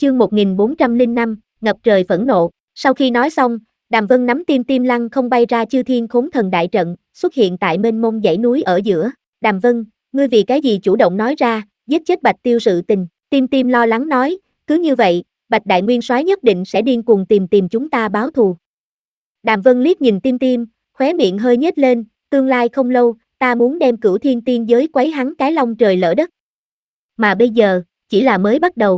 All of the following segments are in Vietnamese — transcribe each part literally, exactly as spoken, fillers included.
chương một nghìn bốn trăm lẻ năm, ngập trời phẫn nộ. Sau khi nói xong, Đàm Vân nắm tim tim lăng không bay ra chư thiên khốn thần đại trận, xuất hiện tại mênh mông dãy núi ở giữa. Đàm Vân, ngươi vì cái gì chủ động nói ra, giết chết Bạch Tiêu sự tình? Tim tim lo lắng nói, cứ như vậy, Bạch Đại Nguyên Soái nhất định sẽ điên cuồng tìm tìm chúng ta báo thù. Đàm Vân liếc nhìn tim tim, khóe miệng hơi nhếch lên, tương lai không lâu, ta muốn đem Cửu Thiên Tiên giới quấy hắn cái long trời lỡ đất. Mà bây giờ, chỉ là mới bắt đầu.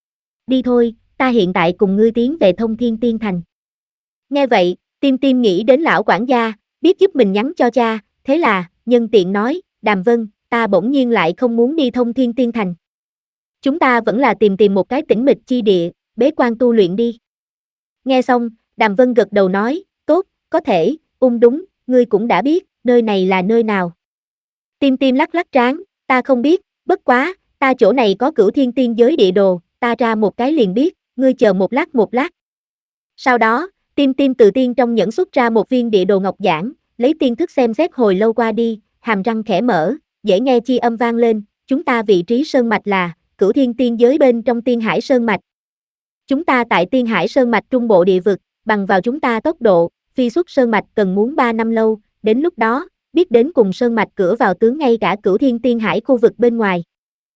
Đi thôi, ta hiện tại cùng ngươi tiến về Thông Thiên Tiên Thành. Nghe vậy, tim tim nghĩ đến lão quản gia, biết giúp mình nhắn cho cha, thế là, nhân tiện nói, Đàm Vân, ta bỗng nhiên lại không muốn đi Thông Thiên Tiên Thành. Chúng ta vẫn là tìm tìm một cái tĩnh mịch chi địa, bế quan tu luyện đi. Nghe xong, Đàm Vân gật đầu nói, tốt, có thể, ung đúng, ngươi cũng đã biết, nơi này là nơi nào. Tim tim lắc lắc trán, ta không biết, bất quá, ta chỗ này có Cửu Thiên Tiên giới địa đồ, ta ra một cái liền biết, ngươi chờ một lát một lát. Sau đó, tim tim từ tiên trong nhẫn xuất ra một viên địa đồ ngọc giản, lấy tiên thức xem xét hồi lâu qua đi, hàm răng khẽ mở, dễ nghe chi âm vang lên, chúng ta vị trí sơn mạch là Cửu Thiên Tiên giới bên trong Tiên Hải Sơn mạch. Chúng ta tại Tiên Hải Sơn mạch trung bộ địa vực, bằng vào chúng ta tốc độ, phi xuất sơn mạch cần muốn ba năm lâu, đến lúc đó, biết đến cùng sơn mạch cửa vào tướng ngay cả Cửu Thiên Tiên Hải khu vực bên ngoài.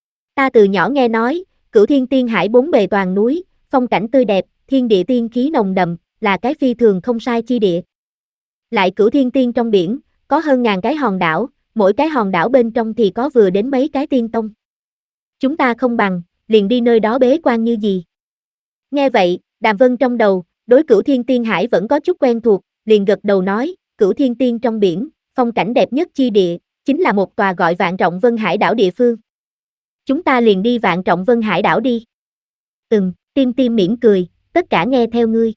Ta từ nhỏ nghe nói, Cửu Thiên Tiên Hải bốn bề toàn núi, phong cảnh tươi đẹp, thiên địa tiên khí nồng đậm, là cái phi thường không sai chi địa. Lại Cửu Thiên Tiên trong biển, có hơn ngàn cái hòn đảo, mỗi cái hòn đảo bên trong thì có vừa đến mấy cái tiên tông. Chúng ta không bằng, liền đi nơi đó bế quan như gì. Nghe vậy, Đàm Vân trong đầu, đối Cửu Thiên Tiên Hải vẫn có chút quen thuộc, liền gật đầu nói, Cửu Thiên Tiên trong biển, phong cảnh đẹp nhất chi địa, chính là một tòa gọi Vạn Trọng Vân Hải đảo địa phương. Chúng ta liền đi Vạn Trọng Vân Hải đảo đi. Ừm, tim tim mỉm cười, tất cả nghe theo ngươi.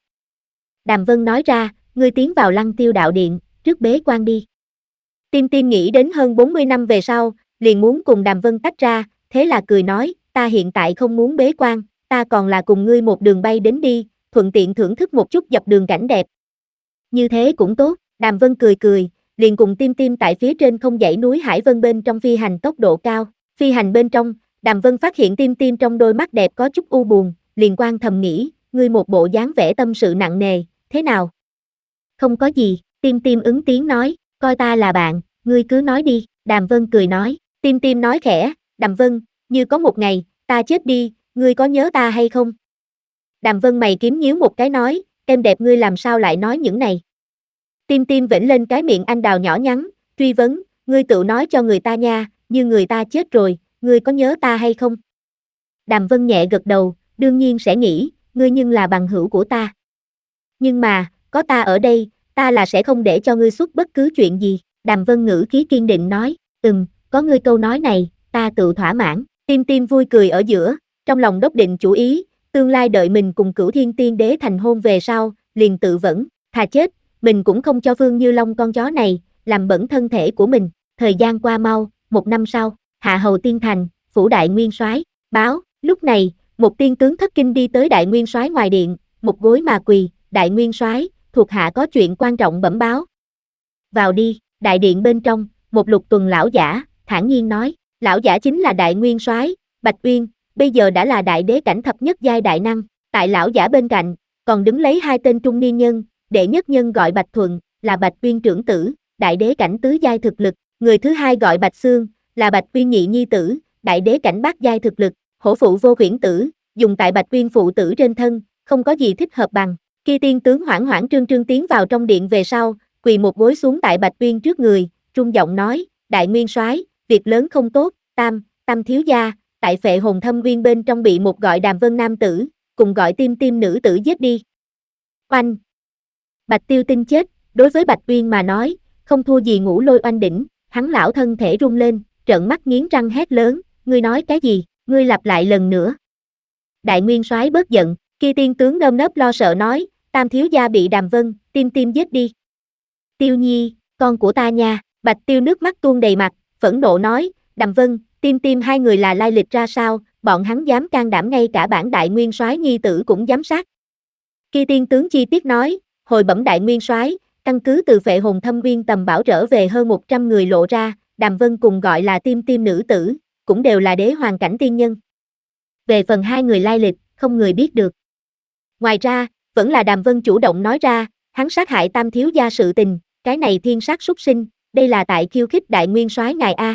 Đàm Vân nói ra, ngươi tiến vào Lăng Tiêu đạo điện, trước bế quan đi. Tim tim nghĩ đến hơn bốn mươi năm về sau, liền muốn cùng Đàm Vân tách ra, thế là cười nói, ta hiện tại không muốn bế quan, ta còn là cùng ngươi một đường bay đến đi, thuận tiện thưởng thức một chút dọc đường cảnh đẹp. Như thế cũng tốt, Đàm Vân cười cười, liền cùng tim tim tại phía trên không dãy núi Hải Vân bên trong phi hành tốc độ cao. Phi hành bên trong, Đàm Vân phát hiện tim tim trong đôi mắt đẹp có chút u buồn, liền quan thầm nghĩ, ngươi một bộ dáng vẻ tâm sự nặng nề, thế nào? Không có gì, tim tim ứng tiếng nói, coi ta là bạn, ngươi cứ nói đi, Đàm Vân cười nói, tim tim nói khẽ, Đàm Vân, như có một ngày, ta chết đi, ngươi có nhớ ta hay không? Đàm Vân mày kiếm nhíu một cái nói, em đẹp ngươi làm sao lại nói những này? Tim tim vểnh lên cái miệng anh đào nhỏ nhắn, truy vấn, ngươi tự nói cho người ta nha, như người ta chết rồi, ngươi có nhớ ta hay không? Đàm Vân nhẹ gật đầu, đương nhiên sẽ nghĩ, ngươi nhưng là bằng hữu của ta. Nhưng mà, có ta ở đây, ta là sẽ không để cho ngươi xuất bất cứ chuyện gì. Đàm Vân ngữ khí kiên định nói, ừm, có ngươi câu nói này, ta tự thỏa mãn. Tim tim vui cười ở giữa, trong lòng đốc định chủ ý, tương lai đợi mình cùng Cửu Thiên Tiên Đế thành hôn về sau, liền tự vẫn, thà chết, mình cũng không cho Phương Như Long con chó này, làm bẩn thân thể của mình. Thời gian qua mau, một năm sau, Hạ Hầu Tiên Thành, phủ Đại Nguyên Soái báo, lúc này, một tiên tướng thất kinh đi tới Đại Nguyên Soái ngoài điện, một gối mà quỳ, Đại Nguyên Soái, thuộc hạ có chuyện quan trọng bẩm báo. Vào đi, đại điện bên trong, một Lục Tuần lão giả, thản nhiên nói, lão giả chính là Đại Nguyên Soái Bạch Uyên, bây giờ đã là đại đế cảnh thập nhất giai đại năng, tại lão giả bên cạnh, còn đứng lấy hai tên trung niên nhân, đệ nhất nhân gọi Bạch Thuận, là Bạch Uyên trưởng tử, đại đế cảnh tứ giai thực lực, người thứ hai gọi Bạch Xương, là Bạch Uyên nhị nhi tử, đại đế cảnh bát giai thực lực, hổ phụ vô huyễn tử, dùng tại Bạch Uyên phụ tử trên thân, không có gì thích hợp bằng. Khi tiên tướng hoảng hoảng trương trương tiến vào trong điện về sau, quỳ một gối xuống tại Bạch Uyên trước người, rung giọng nói, Đại Nguyên Soái, việc lớn không tốt, tam, tam thiếu gia, tại Phệ Hồn Thâm Uyên bên trong bị một gọi Đàm Vân nam tử, cùng gọi tim tim nữ tử giết đi. Oanh! Bạch Tiêu Tinh chết, đối với Bạch Uyên mà nói, không thua gì Ngũ Lôi Oanh đỉnh, hắn lão thân thể rung lên, trợn mắt nghiến răng hét lớn, ngươi nói cái gì, ngươi lặp lại lần nữa. Đại Nguyên Soái bớt giận, kia tiên tướng nơm nớp lo sợ nói, tam thiếu gia bị Đàm Vân, tim tim giết đi. Tiêu Nhi, con của ta nha, Bạch Tiêu nước mắt tuôn đầy mặt, phẫn nộ nói, Đàm Vân, tim tim hai người là lai lịch ra sao, bọn hắn dám can đảm ngay cả bản Đại Nguyên Soái nhi tử cũng dám sát. Kia tiên tướng chi tiết nói, hồi bẩm Đại Nguyên Soái, căn cứ từ Phệ Hồn Thâm Uyên tầm bảo trở về hơn một trăm người lộ ra, Đàm Vân cùng gọi là tim tim nữ tử, cũng đều là đế hoàng cảnh tiên nhân. Về phần hai người lai lịch, không người biết được. Ngoài ra, vẫn là Đàm Vân chủ động nói ra, hắn sát hại Tam thiếu gia sự tình, cái này thiên sát súc sinh, đây là tại khiêu khích đại nguyên soái ngài a.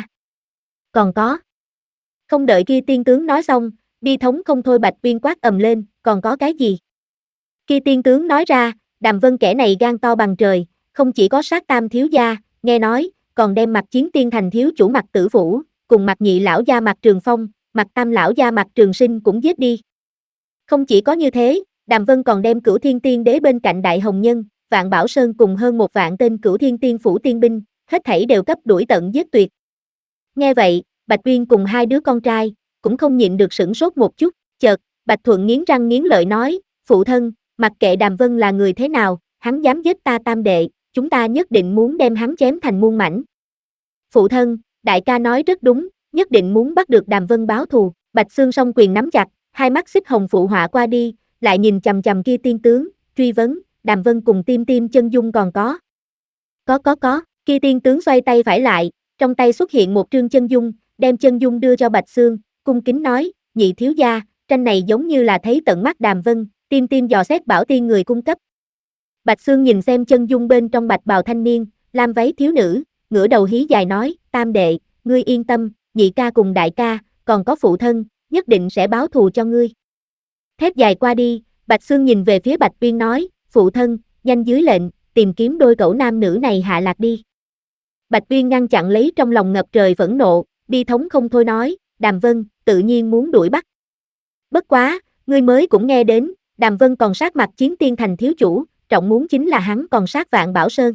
Còn có. Không đợi kia tiên tướng nói xong, bi thống không thôi Bạch Tuyên quát ầm lên, còn có cái gì? Kia tiên tướng nói ra, Đàm Vân kẻ này gan to bằng trời, không chỉ có sát Tam thiếu gia, nghe nói, còn đem Mặt Chiến Tiên thành thiếu chủ Mặt Tử Vũ, cùng Mặt Nhị lão gia Mặt Trường Phong, Mặt Tam lão gia Mặt Trường Sinh cũng giết đi. Không chỉ có như thế, Đàm Vân còn đem Cửu Thiên Tiên Đế bên cạnh Đại Hồng Nhân, Vạn Bảo Sơn cùng hơn một vạn tên Cửu Thiên Tiên phủ tiên binh, hết thảy đều cấp đuổi tận giết tuyệt. Nghe vậy, Bạch Uyên cùng hai đứa con trai, cũng không nhịn được sửng sốt một chút, chợt, Bạch Thuận nghiến răng nghiến lợi nói, phụ thân, mặc kệ Đàm Vân là người thế nào, hắn dám giết ta tam đệ, chúng ta nhất định muốn đem hắn chém thành muôn mảnh. Phụ thân, đại ca nói rất đúng, nhất định muốn bắt được Đàm Vân báo thù, Bạch Xương song quyền nắm chặt, hai mắt xích hồng phụ họa qua đi, lại nhìn chằm chằm kia tiên tướng, truy vấn, Đàm Vân cùng Tim Tim Chân Dung còn có. Có có có, kia tiên tướng xoay tay phải lại, trong tay xuất hiện một trương chân dung, đem chân dung đưa cho Bạch Xương, cung kính nói, nhị thiếu gia, tranh này giống như là thấy tận mắt Đàm Vân, Tim Tim dò xét bảo tiên người cung cấp. Bạch Xương nhìn xem chân dung bên trong bạch bào thanh niên, lam váy thiếu nữ, ngửa đầu hí dài nói, tam đệ, ngươi yên tâm, nhị ca cùng đại ca, còn có phụ thân, nhất định sẽ báo thù cho ngươi. Thét dài qua đi, Bạch Xương nhìn về phía Bạch Uyên nói, phụ thân, nhanh dưới lệnh, tìm kiếm đôi cẩu nam nữ này hạ lạc đi. Bạch Uyên ngăn chặn lấy trong lòng ngập trời phẫn nộ, bi thống không thôi nói, Đàm Vân, tự nhiên muốn đuổi bắt. Bất quá, ngươi mới cũng nghe đến, Đàm Vân còn sát Mặt Chiến Tiên thành thiếu chủ, trọng muốn chính là hắn còn sát Vạn Bảo Sơn.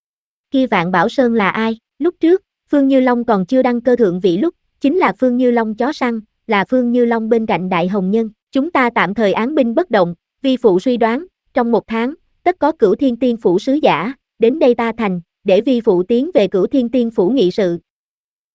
Kia Vạn Bảo Sơn là ai? Lúc trước, Phương Như Long còn chưa đăng cơ thượng vị lúc, chính là Phương Như Long chó săn, là Phương Như Long bên cạnh Đại Hồng Nhân. Chúng ta tạm thời án binh bất động, vi phụ suy đoán, trong một tháng, tất có Cửu Thiên Tiên phủ sứ giả, đến đây ta thành, để vi phụ tiến về Cửu Thiên Tiên phủ nghị sự,